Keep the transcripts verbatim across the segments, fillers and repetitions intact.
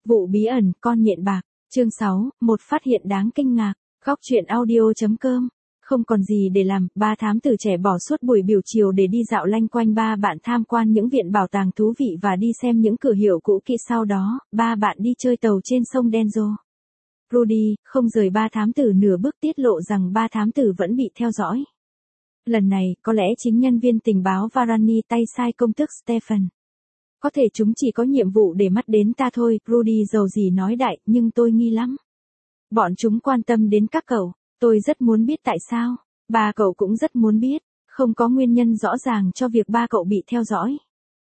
Vụ bí ẩn, con nhện bạc. Chương sáu, một phát hiện đáng kinh ngạc. Góc truyện audio.com. Không còn gì để làm, ba thám tử trẻ bỏ suốt buổi biểu chiều để đi dạo lanh quanh ba bạn tham quan những viện bảo tàng thú vị và đi xem những cửa hiệu cũ kỹ. Sau đó, ba bạn đi chơi tàu trên sông Denzo. Rudy, không rời ba thám tử nửa bước, tiết lộ rằng ba thám tử vẫn bị theo dõi. Lần này, có lẽ chính nhân viên tình báo Varani tay sai công tước Stephen. Có thể chúng chỉ có nhiệm vụ để mắt đến ta thôi, Rudy giàu gì nói đại, nhưng tôi nghi lắm. Bọn chúng quan tâm đến các cậu, tôi rất muốn biết tại sao, ba cậu cũng rất muốn biết, không có nguyên nhân rõ ràng cho việc ba cậu bị theo dõi.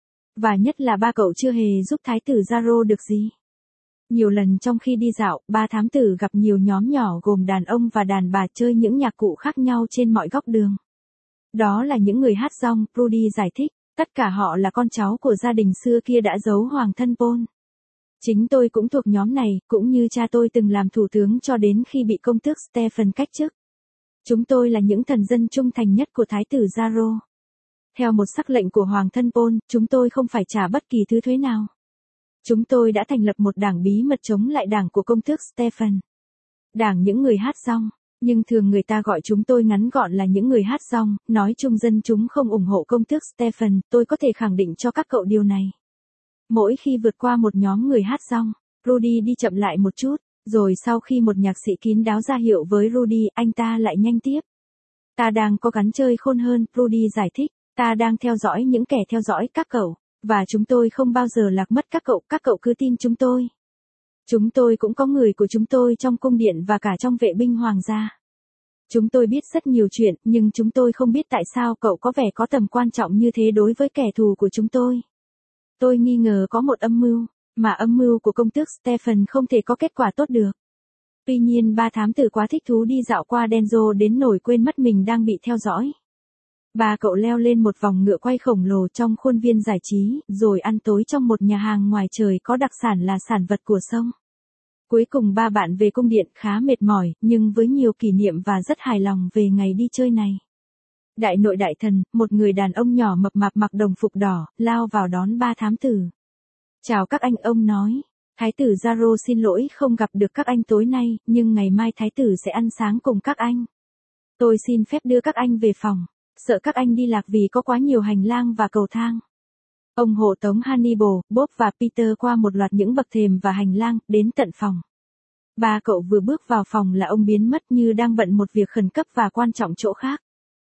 Và nhất là ba cậu chưa hề giúp thái tử Zaro được gì. Nhiều lần trong khi đi dạo, ba thám tử gặp nhiều nhóm nhỏ gồm đàn ông và đàn bà chơi những nhạc cụ khác nhau trên mọi góc đường. Đó là những người hát rong, Rudy giải thích. Tất cả họ là con cháu của gia đình xưa kia đã giấu hoàng thân Paul. Chính tôi cũng thuộc nhóm này, cũng như cha tôi từng làm thủ tướng cho đến khi bị công tước Stephen cách chức. Chúng tôi là những thần dân trung thành nhất của thái tử Zaro. Theo một sắc lệnh của hoàng thân Paul, chúng tôi không phải trả bất kỳ thứ thuế nào. Chúng tôi đã thành lập một đảng bí mật chống lại đảng của công tước Stephen. Đảng những người hát rong. Nhưng thường người ta gọi chúng tôi ngắn gọn là những người hát rong, nói chung dân chúng không ủng hộ công tước Stephen, tôi có thể khẳng định cho các cậu điều này. Mỗi khi vượt qua một nhóm người hát rong, Rudy đi chậm lại một chút, rồi sau khi một nhạc sĩ kín đáo ra hiệu với Rudy, anh ta lại nhanh tiếp. Ta đang có gắn chơi khôn hơn, Rudy giải thích, ta đang theo dõi những kẻ theo dõi các cậu, và chúng tôi không bao giờ lạc mất các cậu, các cậu cứ tin chúng tôi. Chúng tôi cũng có người của chúng tôi trong cung điện và cả trong vệ binh hoàng gia. Chúng tôi biết rất nhiều chuyện, nhưng chúng tôi không biết tại sao cậu có vẻ có tầm quan trọng như thế đối với kẻ thù của chúng tôi. Tôi nghi ngờ có một âm mưu, mà âm mưu của công tước Stephen không thể có kết quả tốt được. Tuy nhiên ba thám tử quá thích thú đi dạo qua Denzo đến nỗi quên mất mình đang bị theo dõi. Ba cậu leo lên một vòng ngựa quay khổng lồ trong khuôn viên giải trí, rồi ăn tối trong một nhà hàng ngoài trời có đặc sản là sản vật của sông. Cuối cùng ba bạn về cung điện khá mệt mỏi, nhưng với nhiều kỷ niệm và rất hài lòng về ngày đi chơi này. Đại nội đại thần, một người đàn ông nhỏ mập mạp mặc đồng phục đỏ, lao vào đón ba thám tử. Chào các anh, ông nói. Thái tử Zaro xin lỗi không gặp được các anh tối nay, nhưng ngày mai thái tử sẽ ăn sáng cùng các anh. Tôi xin phép đưa các anh về phòng, sợ các anh đi lạc vì có quá nhiều hành lang và cầu thang. Ông hộ tống Hannibal, Bob và Peter qua một loạt những bậc thềm và hành lang, đến tận phòng. Ba cậu vừa bước vào phòng là ông biến mất như đang bận một việc khẩn cấp và quan trọng chỗ khác.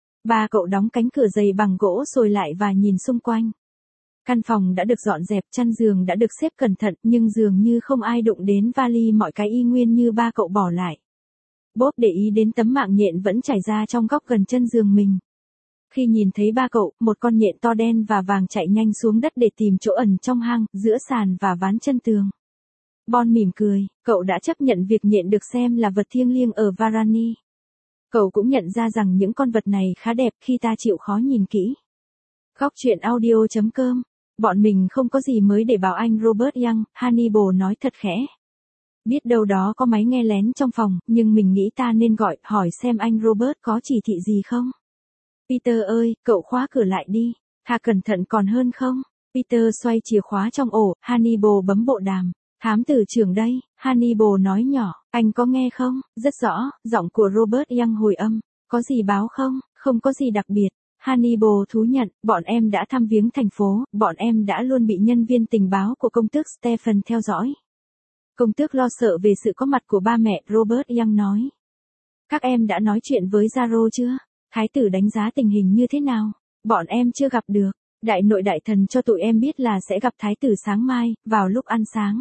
Ba cậu đóng cánh cửa dày bằng gỗ rồi lại và nhìn xung quanh. Căn phòng đã được dọn dẹp, chăn giường đã được xếp cẩn thận, nhưng dường như không ai đụng đến vali, mọi cái y nguyên như ba cậu bỏ lại. Bob để ý đến tấm mạng nhện vẫn trải ra trong góc gần chân giường mình. Khi nhìn thấy ba cậu, một con nhện to đen và vàng chạy nhanh xuống đất để tìm chỗ ẩn trong hang, giữa sàn và ván chân tường. Bon mỉm cười, cậu đã chấp nhận việc nhện được xem là vật thiêng liêng ở Varani. Cậu cũng nhận ra rằng những con vật này khá đẹp khi ta chịu khó nhìn kỹ. Góc truyện audio.com. Bọn mình không có gì mới để bảo anh Robert Young, Hannibal nói thật khẽ. Biết đâu đó có máy nghe lén trong phòng, nhưng mình nghĩ ta nên gọi, hỏi xem anh Robert có chỉ thị gì không. Peter ơi, cậu khóa cửa lại đi. Thà cẩn thận còn hơn không? Peter xoay chìa khóa trong ổ, Hannibal bấm bộ đàm. Thám tử trưởng đây, Hannibal nói nhỏ, anh có nghe không? Rất rõ, giọng của Robert Young hồi âm. Có gì báo không? Không có gì đặc biệt. Hannibal thú nhận, bọn em đã thăm viếng thành phố, bọn em đã luôn bị nhân viên tình báo của công tước Stephen theo dõi. Công tước lo sợ về sự có mặt của ba mẹ, Robert Young nói. Các em đã nói chuyện với Zaro chưa? Thái tử đánh giá tình hình như thế nào? Bọn em chưa gặp được. Đại nội đại thần cho tụi em biết là sẽ gặp thái tử sáng mai, vào lúc ăn sáng.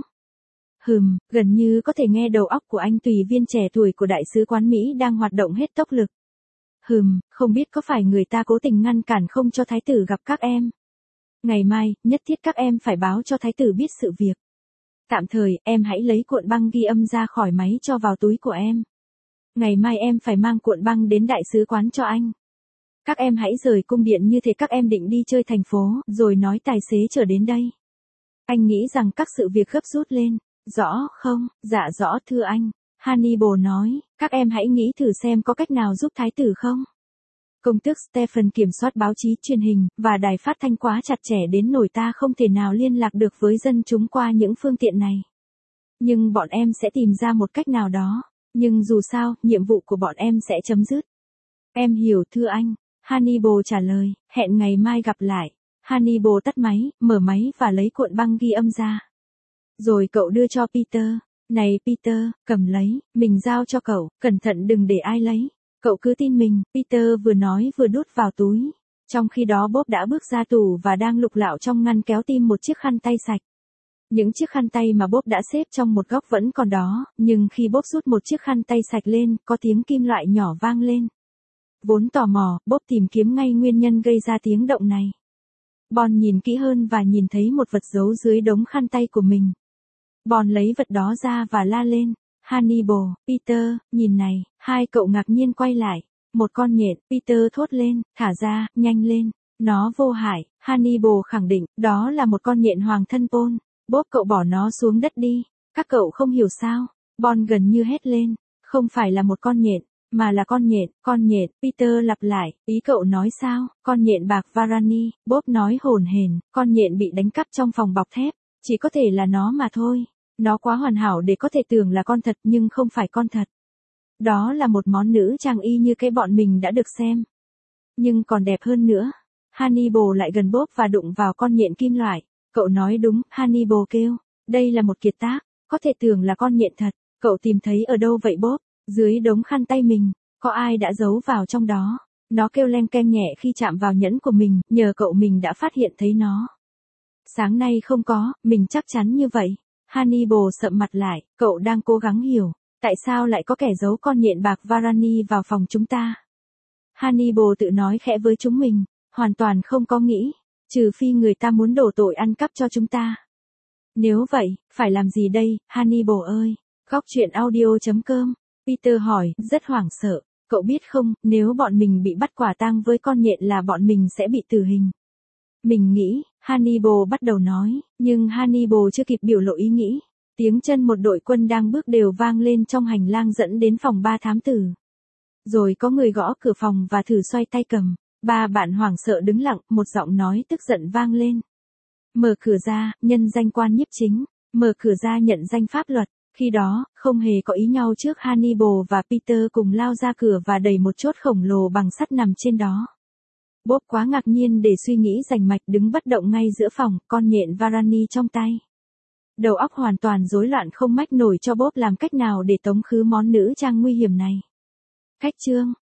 Hừm, gần như có thể nghe đầu óc của anh tùy viên trẻ tuổi của đại sứ quán Mỹ đang hoạt động hết tốc lực. Hừm, không biết có phải người ta cố tình ngăn cản không cho thái tử gặp các em. Ngày mai, nhất thiết các em phải báo cho thái tử biết sự việc. Tạm thời, em hãy lấy cuộn băng ghi âm ra khỏi máy cho vào túi của em. Ngày mai em phải mang cuộn băng đến đại sứ quán cho anh. Các em hãy rời cung điện như thế các em định đi chơi thành phố, rồi nói tài xế chở đến đây. Anh nghĩ rằng các sự việc gấp rút lên. Rõ không? Dạ rõ thưa anh. Hannibal nói, các em hãy nghĩ thử xem có cách nào giúp thái tử không? Công tước Stephen kiểm soát báo chí, truyền hình, và đài phát thanh quá chặt chẽ đến nỗi ta không thể nào liên lạc được với dân chúng qua những phương tiện này. Nhưng bọn em sẽ tìm ra một cách nào đó. Nhưng dù sao, nhiệm vụ của bọn em sẽ chấm dứt. Em hiểu thưa anh. Hannibal trả lời, hẹn ngày mai gặp lại. Hannibal tắt máy, mở máy và lấy cuộn băng ghi âm ra. Rồi cậu đưa cho Peter. Này Peter, cầm lấy, mình giao cho cậu, cẩn thận đừng để ai lấy. Cậu cứ tin mình, Peter vừa nói vừa đút vào túi. Trong khi đó Bob đã bước ra tủ và đang lục lạo trong ngăn kéo tìm một chiếc khăn tay sạch. Những chiếc khăn tay mà Bob đã xếp trong một góc vẫn còn đó, nhưng khi Bob rút một chiếc khăn tay sạch lên, có tiếng kim loại nhỏ vang lên. Vốn tò mò, Bob tìm kiếm ngay nguyên nhân gây ra tiếng động này. Bon nhìn kỹ hơn và nhìn thấy một vật giấu dưới đống khăn tay của mình. Bon lấy vật đó ra và la lên. Hannibal, Peter, nhìn này, hai cậu ngạc nhiên quay lại. Một con nhện, Peter thốt lên, thả ra, nhanh lên. Nó vô hại, Hannibal khẳng định, đó là một con nhện hoàng thân Paul. Bob cậu bỏ nó xuống đất đi. Các cậu không hiểu sao. Bon gần như hét lên. Không phải là một con nhện, mà là con nhện, con nhện. Peter lặp lại, ý cậu nói sao? Con nhện bạc Varani. Bob nói hồn hển, con nhện bị đánh cắp trong phòng bọc thép. Chỉ có thể là nó mà thôi. Nó quá hoàn hảo để có thể tưởng là con thật nhưng không phải con thật. Đó là một món nữ trang y như cái bọn mình đã được xem. Nhưng còn đẹp hơn nữa. Hannibal lại gần Bob và đụng vào con nhện kim loại. Cậu nói đúng, Hannibal kêu. Đây là một kiệt tác, có thể tưởng là con nhện thật. Cậu tìm thấy ở đâu vậy Bob? Dưới đống khăn tay mình, có ai đã giấu vào trong đó? Nó kêu leng keng nhẹ khi chạm vào nhẫn của mình, nhờ cậu mình đã phát hiện thấy nó. Sáng nay không có, mình chắc chắn như vậy. Hannibal sậm mặt lại, cậu đang cố gắng hiểu, tại sao lại có kẻ giấu con nhện bạc Varani vào phòng chúng ta. Hannibal tự nói khẽ với chúng mình, hoàn toàn không có nghĩ, trừ phi người ta muốn đổ tội ăn cắp cho chúng ta. Nếu vậy, phải làm gì đây, Hannibal ơi? Góc truyện audio chấm com. Peter hỏi, rất hoảng sợ, cậu biết không, nếu bọn mình bị bắt quả tang với con nhện là bọn mình sẽ bị tử hình. Mình nghĩ, Hannibal bắt đầu nói, nhưng Hannibal chưa kịp biểu lộ ý nghĩ. Tiếng chân một đội quân đang bước đều vang lên trong hành lang dẫn đến phòng ba thám tử. Rồi có người gõ cửa phòng và thử xoay tay cầm. Ba bạn hoảng sợ đứng lặng, một giọng nói tức giận vang lên. Mở cửa ra, nhân danh quan nhiếp chính. Mở cửa ra nhận danh pháp luật. Khi đó, không hề có ý nhau trước Hannibal và Peter cùng lao ra cửa và đẩy một chốt khổng lồ bằng sắt nằm trên đó. Bob quá ngạc nhiên để suy nghĩ rành mạch đứng bất động ngay giữa phòng, con nhện Varani trong tay. Đầu óc hoàn toàn rối loạn không mách nổi cho Bob làm cách nào để tống khứ món nữ trang nguy hiểm này. Cách chương